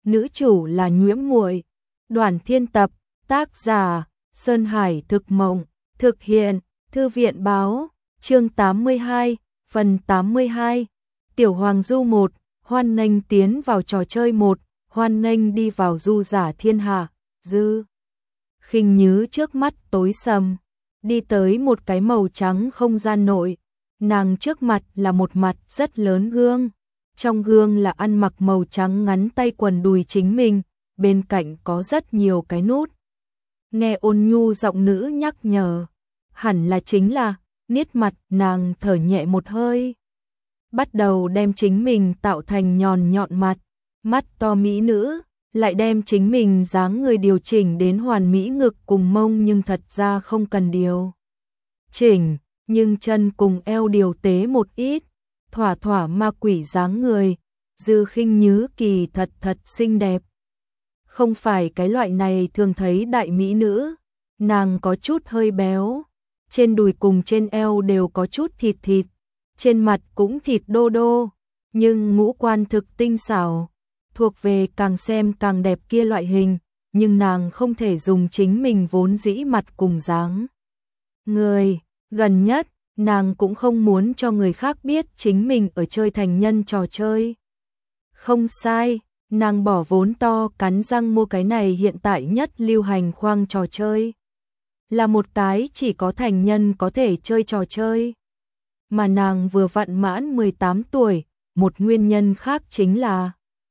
nữ chủ là Nhuễm Muội. Đoàn Thiên tập, tác giả Sơn Hải Thực Mộng, thực hiện Thư viện Báo, chương 82, phần 82. Tiểu Hoàng Du 1, hoan nghênh tiến vào trò chơi 1, hoan nghênh đi vào du giả thiên hạ. Dư Khinh Nhứ trước mắt tối sầm, đi tới một cái màu trắng không gian nội. Nàng trước mặt là một mặt rất lớn gương. Trong gương là ăn mặc màu trắng ngắn tay quần đùi chính mình, bên cạnh có rất nhiều cái nút. Nghe ôn nhu giọng nữ nhắc nhở, hẳn là chính là, niết mặt, nàng thở nhẹ một hơi. Bắt đầu đem chính mình tạo thành nhọn mặt, mắt to mỹ nữ, lại đem chính mình dáng người điều chỉnh đến hoàn mỹ ngực cùng mông, nhưng thật ra không cần điều chỉnh, nhưng chân cùng eo điều tế một ít, thỏa thỏa ma quỷ dáng người. Dư Khinh Nhứ kỳ thật xinh đẹp. Không phải cái loại này thường thấy đại mỹ nữ, nàng có chút hơi béo, trên đùi cùng trên eo đều có chút thịt, trên mặt cũng thịt đô, nhưng ngũ quan thực tinh xảo, thuộc về càng xem càng đẹp kia loại hình, nhưng nàng không thể dùng chính mình vốn dĩ mặt cùng dáng người. Gần nhất, nàng cũng không muốn cho người khác biết chính mình ở chơi thành nhân trò chơi. Không sai, nàng bỏ vốn to cắn răng mua cái này hiện tại nhất lưu hành khoang trò chơi. Là một cái chỉ có thành nhân có thể chơi trò chơi. Mà nàng vừa vặn mãn 18 tuổi, một nguyên nhân khác chính là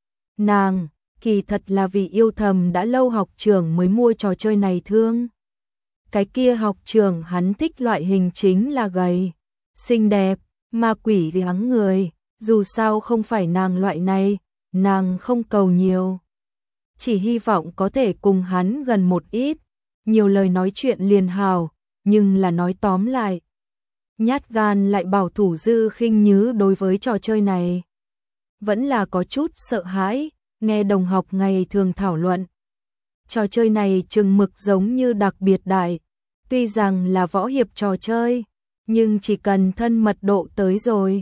nàng, kỳ thật là vì yêu thầm đã lâu học trưởng mới mua trò chơi này thương. Cái kia học trưởng hắn thích loại hình chính là gầy, xinh đẹp, ma quỷ thì hắng người, dù sao không phải nàng loại này, nàng không cầu nhiều. Chỉ hy vọng có thể cùng hắn gần một ít, nhiều lời nói chuyện liền hào, nhưng là nói tóm lại. Nhát gan lại bảo thủ Dư Khinh Nhứ đối với trò chơi này vẫn là có chút sợ hãi, nghe đồng học ngày thường thảo luận. Trò chơi này chừng mực giống như đặc biệt đại, tuy rằng là võ hiệp trò chơi, nhưng chỉ cần thân mật độ tới rồi,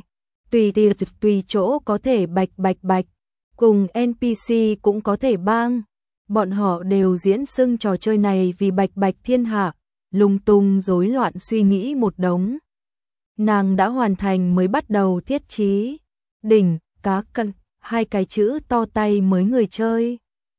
tùy chỗ có thể bạch, cùng NPC cũng có thể bang. Bọn họ đều diễn xưng trò chơi này vì bạch thiên hạ, lung tung rối loạn suy nghĩ một đống. Nàng đã hoàn thành mới bắt đầu thiết trí, đỉnh, cá cân, hai cái chữ to tay mới người chơi.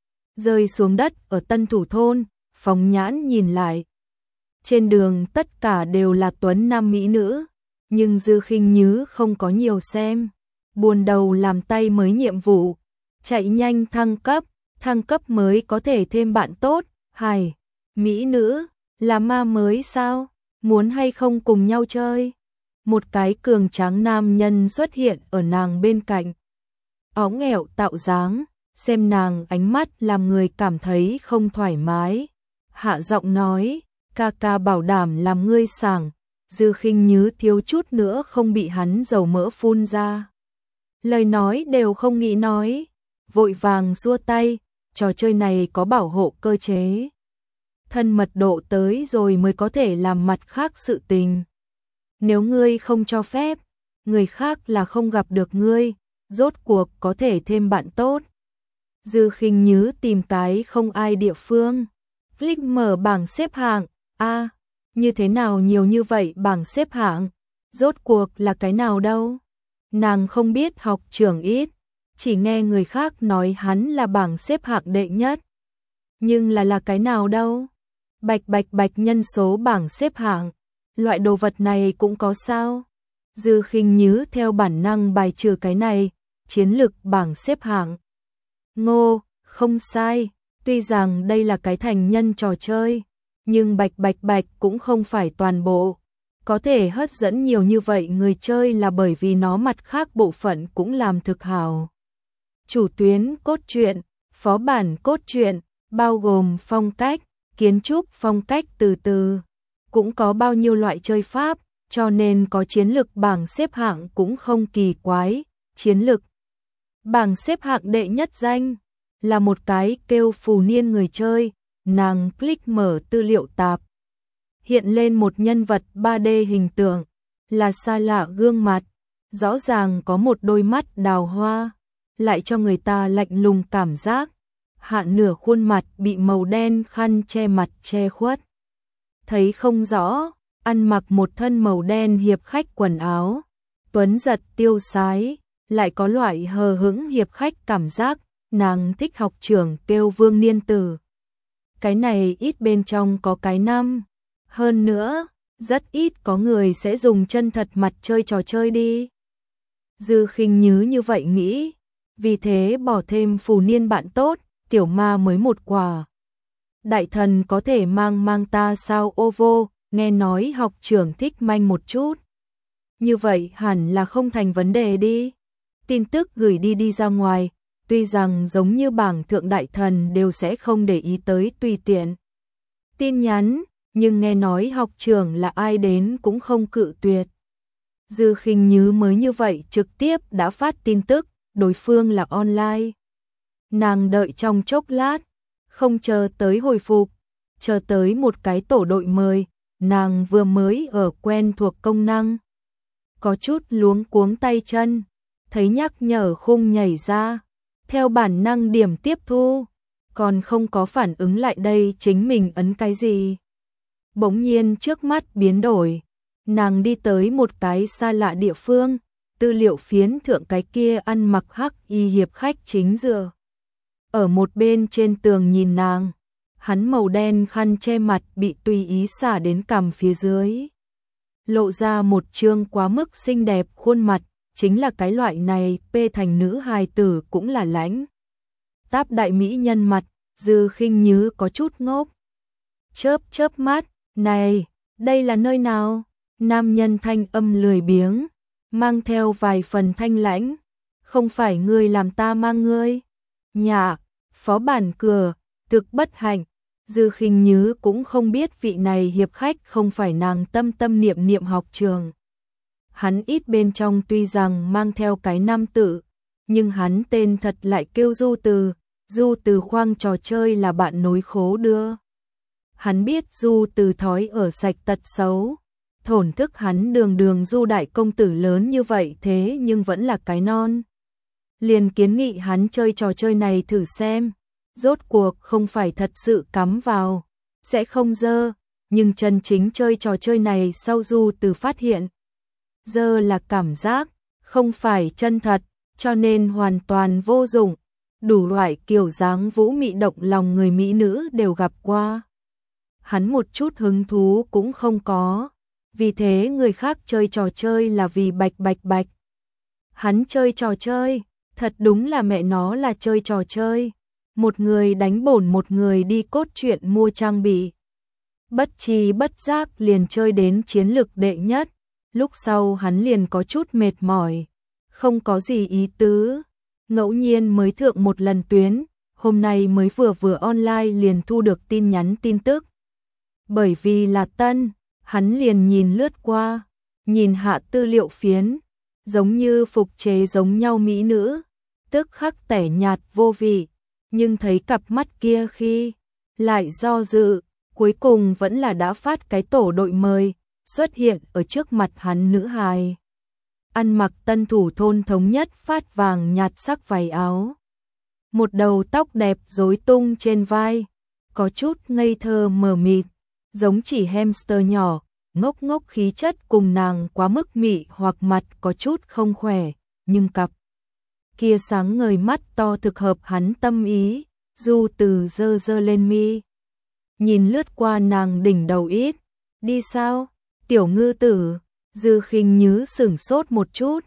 Rơi xuống đất ở Tân Thủ Thôn, phóng nhãn nhìn lại. Trên đường tất cả đều là tuấn nam mỹ nữ, nhưng Dư Khinh Nhứ không có nhiều xem. Buồn đầu làm tay mới nhiệm vụ, chạy nhanh thăng cấp mới có thể thêm bạn tốt. Hài, mỹ nữ, là ma mới sao, muốn hay không cùng nhau chơi? Một cái cường tráng nam nhân xuất hiện ở nàng bên cạnh. Óng ẻo tạo dáng, xem nàng ánh mắt làm người cảm thấy không thoải mái. Hạ giọng nói, ca bảo đảm làm ngươi sảng. Dư Khinh Nhứ thiếu chút nữa không bị hắn dầu mỡ phun ra. Lời nói đều không nghĩ nói, vội vàng xua tay, trò chơi này có bảo hộ cơ chế. Thân mật độ tới rồi mới có thể làm mặt khác sự tình. Nếu ngươi không cho phép, người khác là không gặp được ngươi, rốt cuộc có thể thêm bạn tốt. Dư Khinh Nhứ tìm cái không ai địa phương, click mở bảng xếp hạng. Như thế nào nhiều như vậy bảng xếp hạng, rốt cuộc là cái nào đâu? Nàng không biết, học trưởng ít, chỉ nghe người khác nói hắn là bảng xếp hạng đệ nhất. Nhưng là cái nào đâu? Bạch nhân số bảng xếp hạng, loại đồ vật này cũng có sao? Dư Khinh Nhứ theo bản năng bài trừ cái này, chiến lực bảng xếp hạng. Ngô, không sai, tuy rằng đây là cái thành nhân trò chơi, nhưng bạch cũng không phải toàn bộ. Có thể hấp dẫn nhiều như vậy người chơi là bởi vì nó mặt khác bộ phận cũng làm thực hảo. Chủ tuyến cốt truyện, phó bản cốt truyện, bao gồm phong cách, kiến trúc phong cách từ, cũng có bao nhiêu loại chơi pháp, cho nên có chiến lực bảng xếp hạng cũng không kỳ quái. Chiến lực bảng xếp hạng đệ nhất danh là một cái kêu Phù Niên người chơi. Nàng click mở tư liệu tạp, hiện lên một nhân vật 3D hình tượng, là xa lạ gương mặt, rõ ràng có một đôi mắt đào hoa, lại cho người ta lạnh lùng cảm giác, hạ nửa khuôn mặt bị màu đen khăn che mặt che khuất. Thấy không rõ, ăn mặc một thân màu đen hiệp khách quần áo, tuấn giật tiêu sái, lại có loại hờ hững hiệp khách cảm giác, nàng thích học trưởng kêu Vương Niên Tử. Cái này ít bên trong có cái năm. Hơn nữa, rất ít có người sẽ dùng chân thật mặt chơi trò chơi đi. Dư Khinh Nhứ như vậy nghĩ, vì thế bỏ thêm Phù Niên bạn tốt, tiểu ma mới một quả. Đại thần có thể mang ta sao ô vô, nghe nói học trưởng thích manh một chút. Như vậy hẳn là không thành vấn đề đi. Tin tức gửi đi ra ngoài, tuy rằng giống như bảng thượng đại thần đều sẽ không để ý tới tùy tiện tin nhắn, nhưng nghe nói học trưởng là ai đến cũng không cự tuyệt. Dư Khinh Nhứ mới như vậy trực tiếp đã phát tin tức, đối phương là online. Nàng đợi trong chốc lát, không chờ tới hồi phục, chờ tới một cái tổ đội mời, nàng vừa mới ở quen thuộc công năng. Có chút luống cuống tay chân, thấy nhắc nhở khung nhảy ra, theo bản năng điểm tiếp thu, còn không có phản ứng lại đây chính mình ấn cái gì. Bỗng nhiên trước mắt biến đổi, nàng đi tới một cái xa lạ địa phương, tư liệu phiến thượng cái kia ăn mặc hắc y hiệp khách chính dựa ở một bên trên tường nhìn nàng, hắn màu đen khăn che mặt bị tùy ý xả đến cằm phía dưới, lộ ra một trương quá mức xinh đẹp khuôn mặt, chính là cái loại này pê thành nữ hài tử cũng là lãnh táp đại mỹ nhân mặt. Dư Khinh Nhứ có chút ngốc, chớp mắt, này, đây là nơi nào? Nam nhân thanh âm lười biếng, mang theo vài phần thanh lãnh, không phải ngươi làm ta mang ngươi. Nhạ, phó bản cửa, thực bất hạnh. Dư Khinh Nhứ cũng không biết vị này hiệp khách không phải nàng tâm niệm học trường. Hắn ít bên trong tuy rằng mang theo cái nam tự, nhưng hắn tên thật lại kêu Du Từ. Du Từ khoang trò chơi là bạn nối khố đưa. Hắn biết Du Từ thói ở sạch tật xấu, thổn thức hắn đường Du đại công tử lớn như vậy thế nhưng vẫn là cái non. Liền kiến nghị hắn chơi trò chơi này thử xem, rốt cuộc không phải thật sự cắm vào, sẽ không dơ, nhưng chân chính chơi trò chơi này sau Du Từ phát hiện. Dơ là cảm giác, không phải chân thật, cho nên hoàn toàn vô dụng. Đủ loại kiểu dáng vũ mị động lòng người mỹ nữ đều gặp qua. Hắn một chút hứng thú cũng không có, vì thế người khác chơi trò chơi là vì bạch. Hắn chơi trò chơi, thật đúng là mẹ nó là chơi trò chơi. Một người đánh bổn một người đi cốt truyện mua trang bị. Bất tri bất giác liền chơi đến chiến lực đệ nhất, lúc sau hắn liền có chút mệt mỏi, không có gì ý tứ. Ngẫu nhiên mới thượng một lần tuyến, hôm nay mới vừa online liền thu được tin nhắn tin tức. Bởi vì là tân, hắn liền nhìn lướt qua, nhìn hạ tư liệu phiến, giống như phục chế giống nhau mỹ nữ, tức khắc tẻ nhạt vô vị, nhưng thấy cặp mắt kia khi lại do dự, cuối cùng vẫn là đã phát cái tổ đội mời, xuất hiện ở trước mặt hắn nữ hài. Ăn mặc tân thủ thôn thống nhất phát vàng nhạt sắc váy áo. Một đầu tóc đẹp rối tung trên vai, có chút ngây thơ mờ mịt, giống chỉ hamster nhỏ, ngốc khí chất cùng nàng quá mức mị hoặc mặt có chút không khỏe, nhưng cặp kia sáng ngời mắt to thực hợp hắn tâm ý. Du Từ dơ lên mi, nhìn lướt qua nàng đỉnh đầu ít, đi sao, tiểu ngư tử. Dư Khinh Nhứ sửng sốt một chút,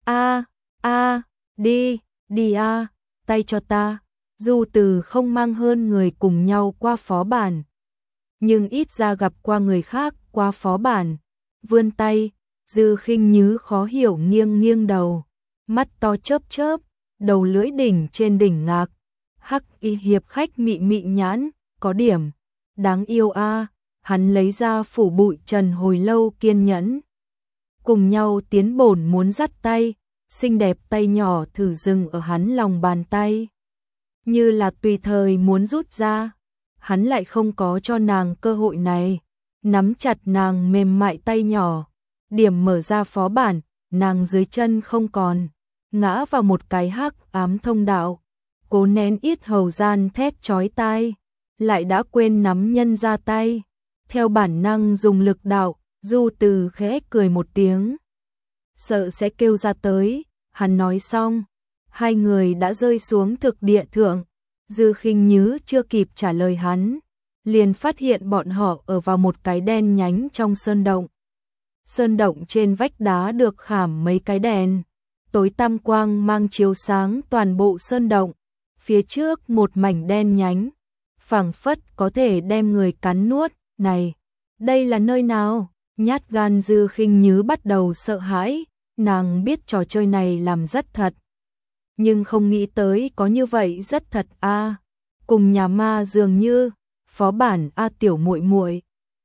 đi tay cho ta. Du Từ không mang hơn người cùng nhau qua phó bản, nhưng ít ra gặp qua người khác qua phó bản, vươn tay. Dư Khinh Nhứ khó hiểu nghiêng đầu, mắt to chớp, đầu lưỡi đỉnh trên đỉnh ngạc, hắc y hiệp khách mị nhãn, có điểm đáng yêu a. Hắn lấy ra phủ bụi trần hồi lâu kiên nhẫn, cùng nhau tiến bổn muốn dắt tay, xinh đẹp tay nhỏ thử dừng ở hắn lòng bàn tay, như là tùy thời muốn rút ra. Hắn lại không có cho nàng cơ hội này, nắm chặt nàng mềm mại tay nhỏ, điểm mở ra phó bản, nàng dưới chân không còn, ngã vào một cái hắc ám thông đạo, cố nén yết hầu gian thét chói tai, lại đã quên nắm nhân ra tay. Theo bản năng dùng lực đạo, Du Từ khẽ cười một tiếng. Sợ sẽ kêu ra tới, hắn nói xong, hai người đã rơi xuống thực địa thượng. Dư Khinh Nhứ chưa kịp trả lời hắn, liền phát hiện bọn họ ở vào một cái đen nhánh trong sơn động. Sơn động trên vách đá được khảm mấy cái đèn, tối tăm quang mang chiếu sáng toàn bộ sơn động. Phía trước một mảnh đen nhánh, phảng phất có thể đem người cắn nuốt. Này, đây là nơi nào? Nhát gan Dư Khinh Nhứ bắt đầu sợ hãi, nàng biết trò chơi này làm rất thật. Nhưng không nghĩ tới có như vậy rất thật a. Cùng nhà ma dường như, phó bản a tiểu muội muội.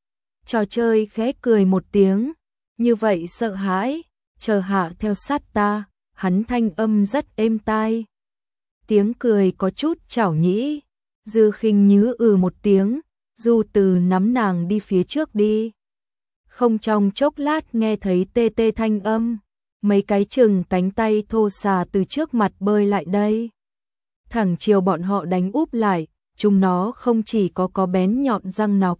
Trò chơi khẽ cười một tiếng, như vậy sợ hãi, chờ hạ theo sát ta, hắn thanh âm rất êm tai. Tiếng cười có chút chảo nhĩ, Dư Khinh Nhứ một tiếng, Du Từ nắm nàng đi phía trước đi. Không trong chốc lát nghe thấy tê tê thanh âm, mấy cái chừng cánh tay thô xà từ trước mặt bơi lại đây. Thẳng chiều bọn họ đánh úp lại, chúng nó không chỉ có bén nhọn răng nọc,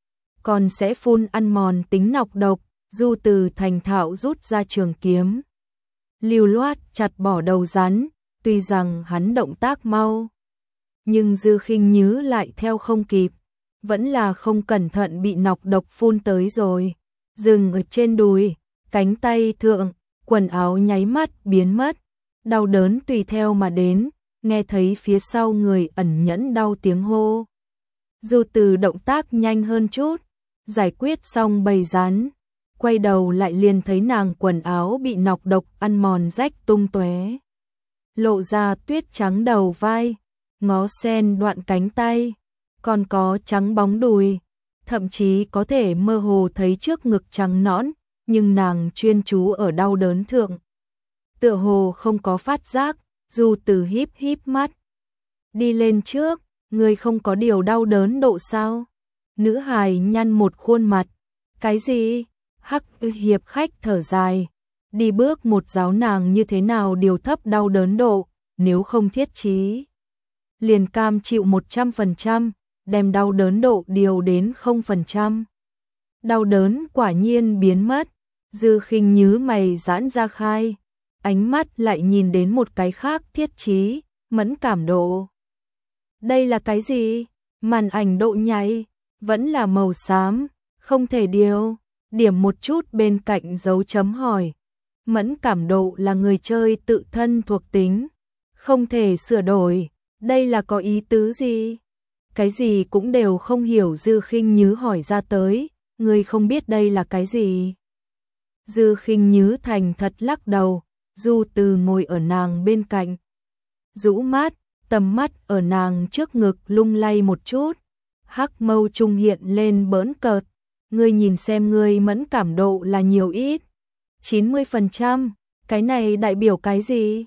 còn sẽ phun ăn mòn tính nọc độc. Du Từ thành thạo rút ra trường kiếm, lưu loát chặt bỏ đầu rắn, tuy rằng hắn động tác mau, nhưng Dư Khinh Nhứ lại theo không kịp, vẫn là không cẩn thận bị nọc độc phun tới rồi. Dừng ở trên đùi, cánh tay thượng, quần áo nháy mắt biến mất, đau đớn tùy theo mà đến, nghe thấy phía sau người ẩn nhẫn đau tiếng hô. Du Từ động tác nhanh hơn chút, giải quyết xong bầy rắn, quay đầu lại liền thấy nàng quần áo bị nọc độc ăn mòn rách tung tóe, lộ ra tuyết trắng đầu vai, ngó sen đoạn cánh tay, còn có trắng bóng đùi, thậm chí có thể mơ hồ thấy trước ngực trắng nõn, nhưng nàng chuyên chú ở đau đớn thượng. Tựa hồ không có phát giác, Du Từ híp híp mắt. Đi lên trước, người không có điều đau đớn độ sao? Nữ hài nhăn một khuôn mặt. Cái gì? Hắc hiệp khách thở dài. Đi bước một giáo nàng như thế nào điều thấp đau đớn độ, nếu không thiết chí. Liền cam chịu 100%, đem đau đớn độ điều đến 0%. Đau đớn quả nhiên biến mất, Dư Khinh Nhứ mày giãn ra khai, ánh mắt lại nhìn đến một cái khác thiết chí, mẫn cảm độ. Đây là cái gì? Màn ảnh độ nhạy, vẫn là màu xám, không thể điều, điểm một chút bên cạnh dấu chấm hỏi. Mẫn cảm độ là người chơi tự thân thuộc tính, không thể sửa đổi, đây là có ý tứ gì? Cái gì cũng đều không hiểu. Dư Khinh Nhứ hỏi ra tới, người không biết đây là cái gì? Dư Khinh Nhứ thành thật lắc đầu. Du Từ ngồi ở nàng bên cạnh, rũ mắt, tầm mắt ở nàng trước ngực lung lay một chút, hắc mâu trung hiện lên bỡn cợt. Ngươi nhìn xem ngươi mẫn cảm độ là nhiều ít? 90%, cái này đại biểu cái gì?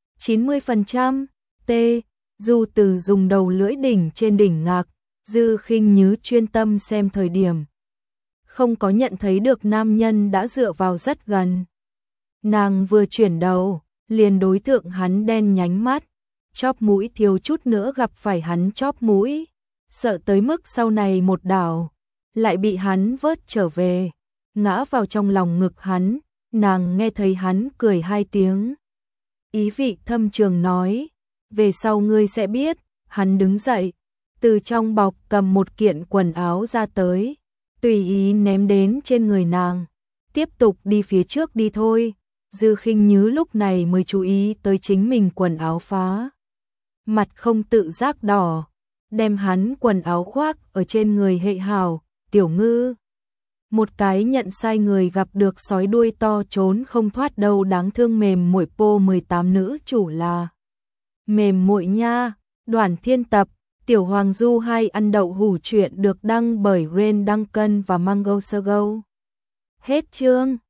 90%, T. Du Từ dùng đầu lưỡi đỉnh trên đỉnh ngạc, Dư Khinh Nhứ chuyên tâm xem thời điểm, không có nhận thấy được nam nhân đã dựa vào rất gần. Nàng vừa chuyển đầu, liền đối tượng hắn đen nhánh mắt, chóp mũi thiếu chút nữa gặp phải hắn chóp mũi, sợ tới mức sau này một đảo, lại bị hắn vớt trở về, ngã vào trong lòng ngực hắn. Nàng nghe thấy hắn cười hai tiếng, ý vị thâm trường nói, về sau ngươi sẽ biết. Hắn đứng dậy, từ trong bọc cầm một kiện quần áo ra tới, tùy ý ném đến trên người nàng, tiếp tục đi phía trước đi thôi. Dư Khinh Nhứ lúc này mới chú ý tới chính mình quần áo phá, mặt không tự giác đỏ, đem hắn quần áo khoác ở trên người hệ hảo. Tiểu Ngư, một cái nhận sai người gặp được sói đuôi to trốn không thoát đâu, đáng thương mềm muội po 18 nữ chủ là mềm muội nha. Đoản Thiên tập, Tiểu Hoàng Du hay ăn đậu hủ truyện được đăng bởi Ren Duncan và Mango Sogo. Hết chương.